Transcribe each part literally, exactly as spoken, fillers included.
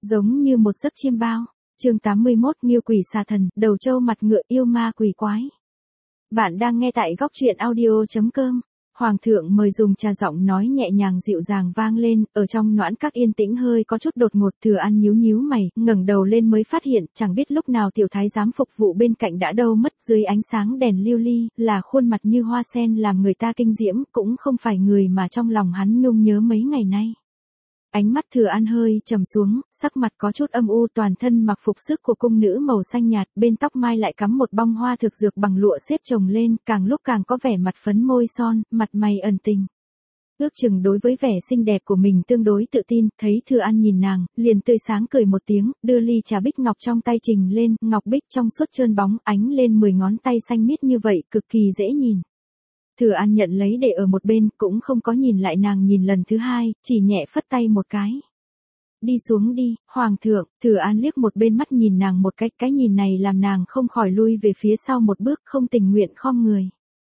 giống như một giấc chiêm bao. Chương tám mươi mốt, Ngưu quỷ xà thần, đầu trâu mặt ngựa, yêu ma quỷ quái. Bạn đang nghe tại góc truyện audio chấm com. Hoàng thượng mời dùng trà, giọng nói nhẹ nhàng dịu dàng vang lên, ở trong noãn các yên tĩnh hơi có chút đột ngột. Thừa An nhíu nhíu mày, ngẩng đầu lên mới phát hiện, chẳng biết lúc nào tiểu thái giám phục vụ bên cạnh đã đâu mất. Dưới ánh sáng đèn lưu ly, là khuôn mặt như hoa sen làm người ta kinh diễm, cũng không phải người mà trong lòng hắn nhung nhớ mấy ngày nay. Ánh mắt Thừa An hơi trầm xuống, sắc mặt có chút âm u, toàn thân mặc phục sức của cung nữ màu xanh nhạt, bên tóc mai lại cắm một bông hoa thực dược bằng lụa xếp chồng lên, càng lúc càng có vẻ mặt phấn môi son, mặt mày ẩn tình. Ước chừng đối với vẻ xinh đẹp của mình tương đối tự tin, thấy Thừa An nhìn nàng, liền tươi sáng cười một tiếng, đưa ly trà bích ngọc trong tay trình lên, ngọc bích trong suốt trơn bóng, ánh lên mười ngón tay xanh miết như vậy, cực kỳ dễ nhìn. Thừa An nhận lấy để ở một bên, cũng không có nhìn lại nàng nhìn lần thứ hai, chỉ nhẹ phất tay một cái. Đi xuống đi, Hoàng thượng. Thừa An liếc một bên mắt nhìn nàng một cách, cái nhìn này làm nàng không khỏi lui về phía sau một bước, không tình nguyện khom người.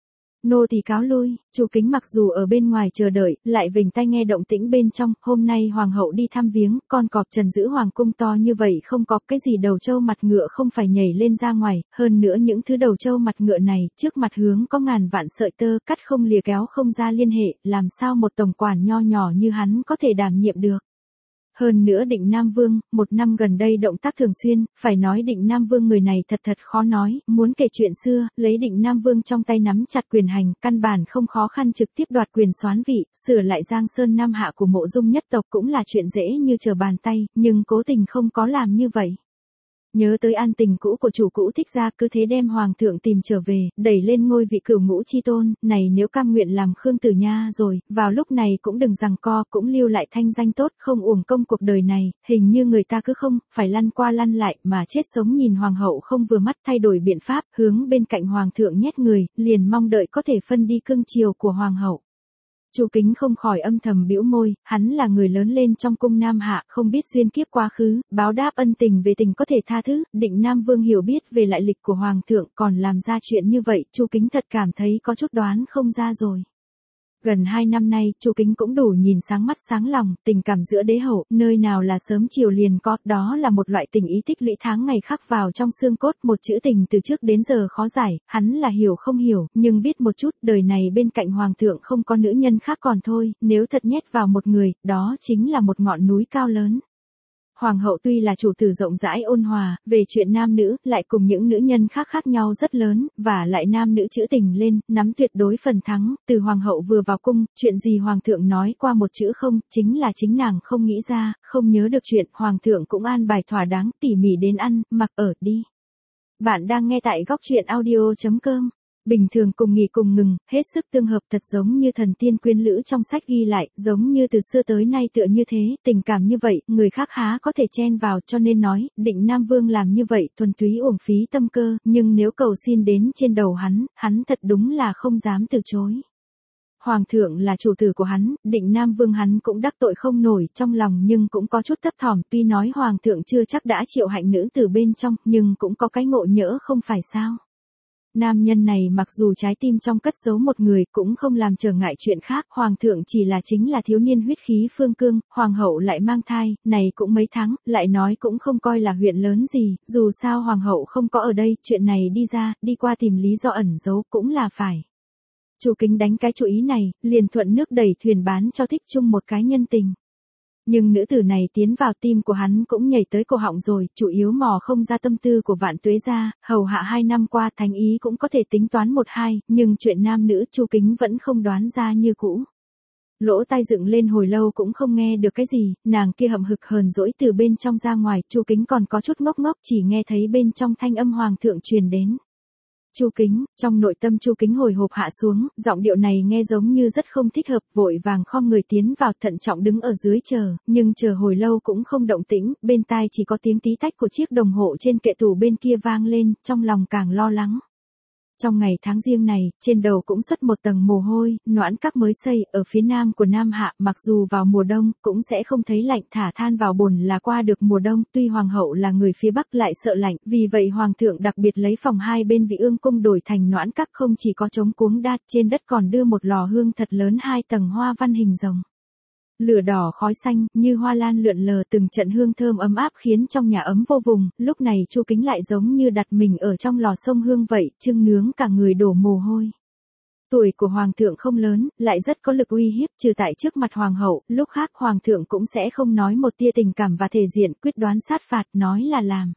Nô tỳ cáo lui. Chu Kính mặc dù ở bên ngoài chờ đợi, lại vểnh tai nghe động tĩnh bên trong. Hôm nay hoàng hậu đi thăm viếng, con cọp trần giữ hoàng cung to như vậy không có cái gì đầu trâu mặt ngựa không phải nhảy lên ra ngoài. Hơn nữa những thứ đầu trâu mặt ngựa này, trước mặt hướng có ngàn vạn sợi tơ, cắt không lìa kéo không ra liên hệ, làm sao một tổng quản nho nhỏ như hắn có thể đảm nhiệm được. Hơn nữa Định Nam Vương, một năm gần đây động tác thường xuyên, phải nói Định Nam Vương người này thật thật khó nói, muốn kể chuyện xưa, lấy Định Nam Vương trong tay nắm chặt quyền hành, căn bản không khó khăn trực tiếp đoạt quyền soán vị, sửa lại Giang Sơn Nam Hạ của Mộ Dung nhất tộc cũng là chuyện dễ như trở bàn tay, nhưng cố tình không có làm như vậy. Nhớ tới an tình cũ của chủ cũ Thích gia, cứ thế đem hoàng thượng tìm trở về, đẩy lên ngôi vị cửu ngũ chi tôn, này nếu cam nguyện làm Khương Tử Nha rồi, vào lúc này cũng đừng giằng co, cũng lưu lại thanh danh tốt, không uổng công cuộc đời này, hình như người ta cứ không, phải lăn qua lăn lại, mà chết sống nhìn hoàng hậu không vừa mắt, thay đổi biện pháp, hướng bên cạnh hoàng thượng nhét người, liền mong đợi có thể phân đi cương triều của hoàng hậu. Chu Kính không khỏi âm thầm bĩu môi, hắn là người lớn lên trong cung Nam Hạ, không biết duyên kiếp quá khứ, báo đáp ân tình về tình có thể tha thứ. Định Nam Vương hiểu biết về lại lịch của hoàng thượng, còn làm ra chuyện như vậy, Chu Kính thật cảm thấy có chút đoán không ra rồi. Gần hai năm nay, Chu Kính cũng đủ nhìn sáng mắt sáng lòng, tình cảm giữa đế hậu, nơi nào là sớm chiều liền có, đó là một loại tình ý tích lũy tháng ngày khắc vào trong xương cốt, một chữ tình từ trước đến giờ khó giải, hắn là hiểu không hiểu, nhưng biết một chút, đời này bên cạnh hoàng thượng không có nữ nhân khác còn thôi, nếu thật nhét vào một người, đó chính là một ngọn núi cao lớn. Hoàng hậu tuy là chủ tử rộng rãi ôn hòa, về chuyện nam nữ, lại cùng những nữ nhân khác khác nhau rất lớn, và lại nam nữ chữ tình lên, nắm tuyệt đối phần thắng, từ hoàng hậu vừa vào cung, chuyện gì hoàng thượng nói qua một chữ không, chính là chính nàng không nghĩ ra, không nhớ được chuyện, hoàng thượng cũng an bài thỏa đáng, tỉ mỉ đến ăn, mặc ở, đi. Bạn đang nghe tại góc truyện audio chấm com. Bình thường cùng nghỉ cùng ngừng, hết sức tương hợp, thật giống như thần tiên quyến lữ trong sách ghi lại, giống như từ xưa tới nay tựa như thế, tình cảm như vậy, người khác há có thể chen vào, cho nên nói, Định Nam Vương làm như vậy, thuần túy uổng phí tâm cơ, nhưng nếu cầu xin đến trên đầu hắn, hắn thật đúng là không dám từ chối. Hoàng thượng là chủ tử của hắn, Định Nam Vương hắn cũng đắc tội không nổi trong lòng, nhưng cũng có chút thấp thỏm, tuy nói hoàng thượng chưa chắc đã triệu hạnh nữ từ bên trong, nhưng cũng có cái ngộ nhỡ không phải sao. Nam nhân này mặc dù trái tim trong cất giấu một người, cũng không làm trở ngại chuyện khác, hoàng thượng chỉ là chính là thiếu niên huyết khí phương cương, hoàng hậu lại mang thai, này cũng mấy tháng, lại nói cũng không coi là huyện lớn gì, dù sao hoàng hậu không có ở đây, chuyện này đi ra, đi qua tìm lý do ẩn giấu cũng là phải. Chu Kính đánh cái chủ ý này, liền thuận nước đẩy thuyền bán cho Thích Trung một cái nhân tình. Nhưng nữ tử này tiến vào tim của hắn cũng nhảy tới cổ họng rồi, chủ yếu mò không ra tâm tư của Vạn Tuế gia, hầu hạ hai năm qua thánh ý cũng có thể tính toán một hai, nhưng chuyện nam nữ Chu Kính vẫn không đoán ra như cũ. Lỗ tai dựng lên hồi lâu cũng không nghe được cái gì, nàng kia hậm hực hờn dỗi từ bên trong ra ngoài, Chu Kính còn có chút ngốc ngốc, chỉ nghe thấy bên trong thanh âm hoàng thượng truyền đến. Chu Kính, trong nội tâm Chu Kính hồi hộp hạ xuống, giọng điệu này nghe giống như rất không thích hợp, vội vàng khom người tiến vào, thận trọng đứng ở dưới chờ, nhưng chờ hồi lâu cũng không động tĩnh, bên tai chỉ có tiếng tí tách của chiếc đồng hồ trên kệ tủ bên kia vang lên, trong lòng càng lo lắng. Trong ngày tháng riêng này, trên đầu cũng xuất một tầng mồ hôi, noãn các mới xây, ở phía nam của Nam Hạ, mặc dù vào mùa đông, cũng sẽ không thấy lạnh, thả than vào bồn là qua được mùa đông, tuy hoàng hậu là người phía bắc lại sợ lạnh, vì vậy hoàng thượng đặc biệt lấy phòng hai bên Vị Ương cung đổi thành noãn các, không chỉ có trống cuống đa, trên đất còn đưa một lò hương thật lớn hai tầng hoa văn hình rồng. Lửa đỏ khói xanh, như hoa lan lượn lờ từng trận hương thơm ấm áp khiến trong nhà ấm vô vùng, lúc này Chu Kính lại giống như đặt mình ở trong lò sông hương vậy, chưng nướng cả người đổ mồ hôi. Tuổi của hoàng thượng không lớn, lại rất có lực uy hiếp, trừ tại trước mặt hoàng hậu, lúc khác hoàng thượng cũng sẽ không nói một tia tình cảm và thể diện, quyết đoán sát phạt, nói là làm.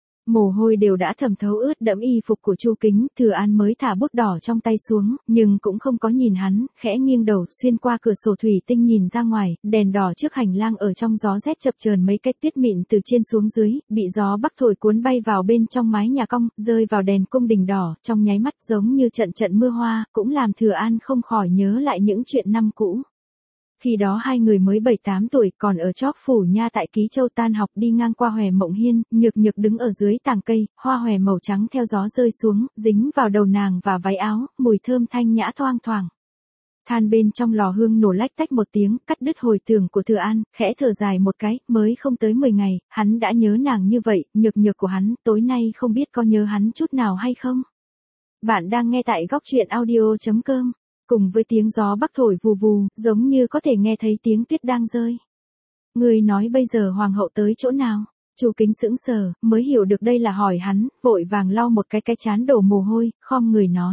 Mồ hôi đều đã thấm thấu ướt đẫm y phục của Chu Kính, Thừa An mới thả bút đỏ trong tay xuống, nhưng cũng không có nhìn hắn, khẽ nghiêng đầu, xuyên qua cửa sổ thủy tinh nhìn ra ngoài, đèn đỏ trước hành lang ở trong gió rét chập chờn mấy cái tuyết mịn từ trên xuống dưới, bị gió bắc thổi cuốn bay vào bên trong mái nhà cong, rơi vào đèn cung đình đỏ, trong nháy mắt giống như trận trận mưa hoa, cũng làm Thừa An không khỏi nhớ lại những chuyện năm cũ. Khi đó hai người mới bảy tám tuổi, còn ở chóp phủ nha tại Ký Châu tan học đi ngang qua Hòe Mộng Hiên, Nhược Nhược đứng ở dưới tàng cây, hoa hòe màu trắng theo gió rơi xuống, dính vào đầu nàng và váy áo, mùi thơm thanh nhã thoang thoảng. Than bên trong lò hương nổ lách tách một tiếng, cắt đứt hồi tưởng của Thừa An, khẽ thở dài một cái, mới không tới mười ngày, hắn đã nhớ nàng như vậy, Nhược Nhược của hắn, tối nay không biết có nhớ hắn chút nào hay không? Bạn đang nghe tại góc truyện audio chấm com. Cùng với tiếng gió bắc thổi vù vù, giống như có thể nghe thấy tiếng tuyết đang rơi. Người nói bây giờ hoàng hậu tới chỗ nào? Chu Kính sững sờ, mới hiểu được đây là hỏi hắn, vội vàng lau một cái cái trán đổ mồ hôi, khom người nói.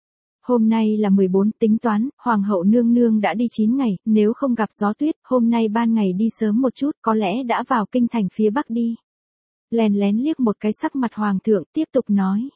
Hôm nay là mười bốn, tính toán, hoàng hậu nương nương đã đi chín ngày, nếu không gặp gió tuyết, hôm nay ban ngày đi sớm một chút, có lẽ đã vào kinh thành phía bắc đi. Lén lén liếc một cái sắc mặt hoàng thượng, tiếp tục nói.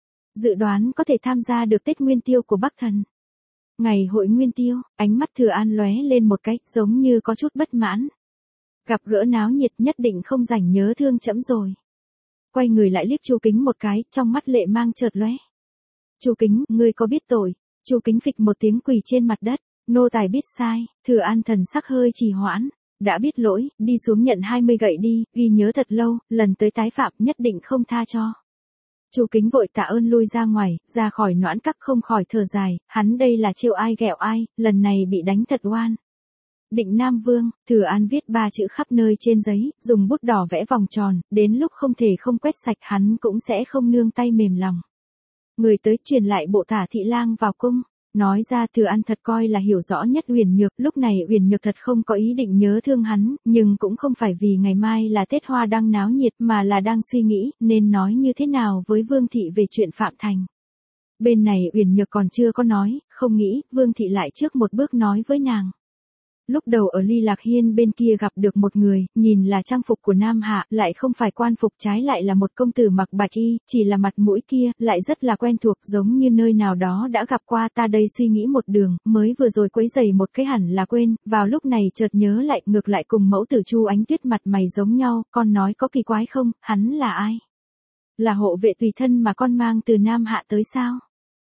Dự đoán có thể tham gia được Tết Nguyên Tiêu của Bắc Thần. Ngày hội Nguyên Tiêu, ánh mắt Thừa An lóe lên một cái, giống như có chút bất mãn. Gặp gỡ náo nhiệt nhất định không rảnh nhớ thương trẫm rồi. Quay người lại liếc Chu Kính một cái, trong mắt lệ mang chợt lóe. Chu Kính, ngươi có biết tội? Chu Kính phịch một tiếng quỳ trên mặt đất, nô tài biết sai. Thừa An thần sắc hơi trì hoãn, đã biết lỗi, đi xuống nhận hai mươi gậy đi, ghi nhớ thật lâu, lần tới tái phạm nhất định không tha cho. Chu Kính vội tạ ơn lui ra ngoài, ra khỏi noãn các không khỏi thở dài, hắn đây là trêu ai ghẹo ai, lần này bị đánh thật oan. Định Nam Vương, Thừa An viết ba chữ khắp nơi trên giấy, dùng bút đỏ vẽ vòng tròn, đến lúc không thể không quét sạch hắn cũng sẽ không nương tay mềm lòng. Người tới truyền lại bộ tả thị lang vào cung. Nói ra Thừa An thật coi là hiểu rõ nhất Uyển Nhược, lúc này Uyển Nhược thật không có ý định nhớ thương hắn, nhưng cũng không phải vì ngày mai là Tết Hoa Đăng náo nhiệt mà là đang suy nghĩ nên nói như thế nào với Vương thị về chuyện Phạm Thành. Bên này Uyển Nhược còn chưa có nói, không nghĩ Vương thị lại trước một bước nói với nàng. Lúc đầu ở Ly Lạc Hiên bên kia gặp được một người, nhìn là trang phục của Nam Hạ, lại không phải quan phục, trái lại là một công tử mặc bạch y, chỉ là mặt mũi kia, lại rất là quen thuộc, giống như nơi nào đó đã gặp qua. Ta đây suy nghĩ một đường, mới vừa rồi quấy giày một cái hẳn là quên, vào lúc này chợt nhớ lại, ngược lại cùng mẫu tử Chu Ánh Tuyết mặt mày giống nhau, con nói có kỳ quái không, hắn là ai? Là hộ vệ tùy thân mà con mang từ Nam Hạ tới sao?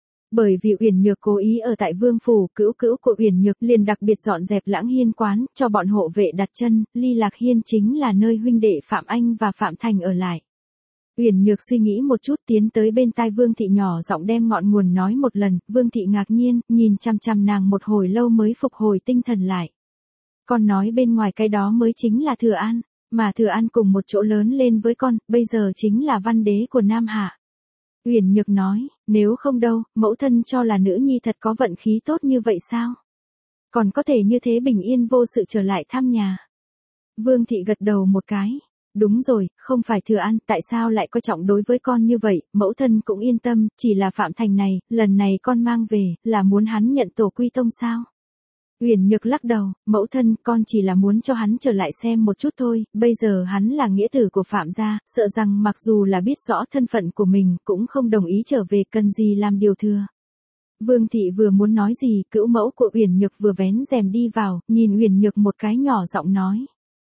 Bởi vì Uyển Nhược cố ý ở tại Vương phủ, cữu cữu của Uyển Nhược liền đặc biệt dọn dẹp Lãng Hiên quán, cho bọn hộ vệ đặt chân, Ly Lạc Hiên chính là nơi huynh đệ Phạm Anh và Phạm Thành ở lại. Uyển Nhược suy nghĩ một chút, tiến tới bên tai Vương thị nhỏ giọng đem ngọn nguồn nói một lần, Vương thị ngạc nhiên, nhìn chằm chằm nàng một hồi lâu mới phục hồi tinh thần lại. Con nói bên ngoài cái đó mới chính là Thừa An, mà Thừa An cùng một chỗ lớn lên với con, bây giờ chính là văn đế của Nam Hạ. Uyển Nhược nói, nếu không đâu, mẫu thân cho là nữ nhi thật có vận khí tốt như vậy sao? Còn có thể như thế bình yên vô sự trở lại thăm nhà. Vương thị gật đầu một cái. Đúng rồi, không phải Thừa An, tại sao lại coi trọng đối với con như vậy, mẫu thân cũng yên tâm, chỉ là Phạm Thành này, lần này con mang về, là muốn hắn nhận tổ quy tông sao? Uyển Nhược lắc đầu, mẫu thân, con chỉ là muốn cho hắn trở lại xem một chút thôi, bây giờ hắn là nghĩa tử của Phạm gia, sợ rằng mặc dù là biết rõ thân phận của mình, cũng không đồng ý trở về, cần gì làm điều thừa. Vương thị vừa muốn nói gì, cữu mẫu của Uyển Nhược vừa vén rèm đi vào, nhìn Uyển Nhược một cái nhỏ giọng nói.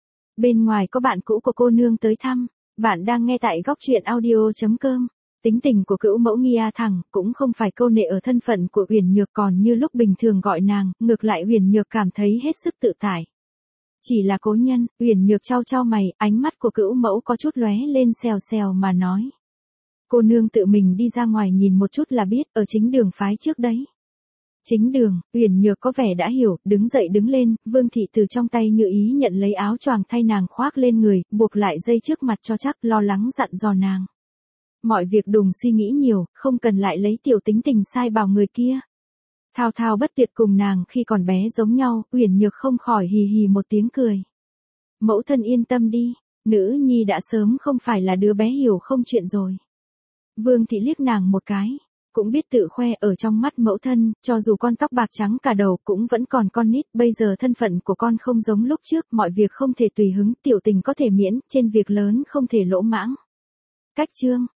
Bên ngoài có bạn cũ của cô nương tới thăm, bạn đang nghe tại góc truyện audio chấm com. Tính tình của cữu mẫu Nghia thẳng, cũng không phải câu nệ ở thân phận của Uyển Nhược, còn như lúc bình thường gọi nàng, ngược lại Uyển Nhược cảm thấy hết sức tự tại. Chỉ là cố nhân, Uyển Nhược chau chau mày, ánh mắt của cữu mẫu có chút lóe lên xèo xèo mà nói. Cô nương tự mình đi ra ngoài nhìn một chút là biết, ở chính đường phái trước đấy. Chính đường, Uyển Nhược có vẻ đã hiểu, đứng dậy đứng lên, Vương thị từ trong tay Như Ý nhận lấy áo choàng thay nàng khoác lên người, buộc lại dây trước mặt cho chắc, lo lắng dặn dò nàng. Mọi việc đừng suy nghĩ nhiều, không cần lại lấy tiểu tính tình sai bảo người kia. Thao thao bất tuyệt cùng nàng khi còn bé giống nhau, Uyển Nhược không khỏi hì hì một tiếng cười. Mẫu thân yên tâm đi, nữ nhi đã sớm không phải là đứa bé hiểu không chuyện rồi. Vương thị liếc nàng một cái, cũng biết tự khoe ở trong mắt mẫu thân, cho dù con tóc bạc trắng cả đầu cũng vẫn còn con nít, bây giờ thân phận của con không giống lúc trước, mọi việc không thể tùy hứng, tiểu tình có thể miễn, trên việc lớn không thể lỗ mãng. Cách chương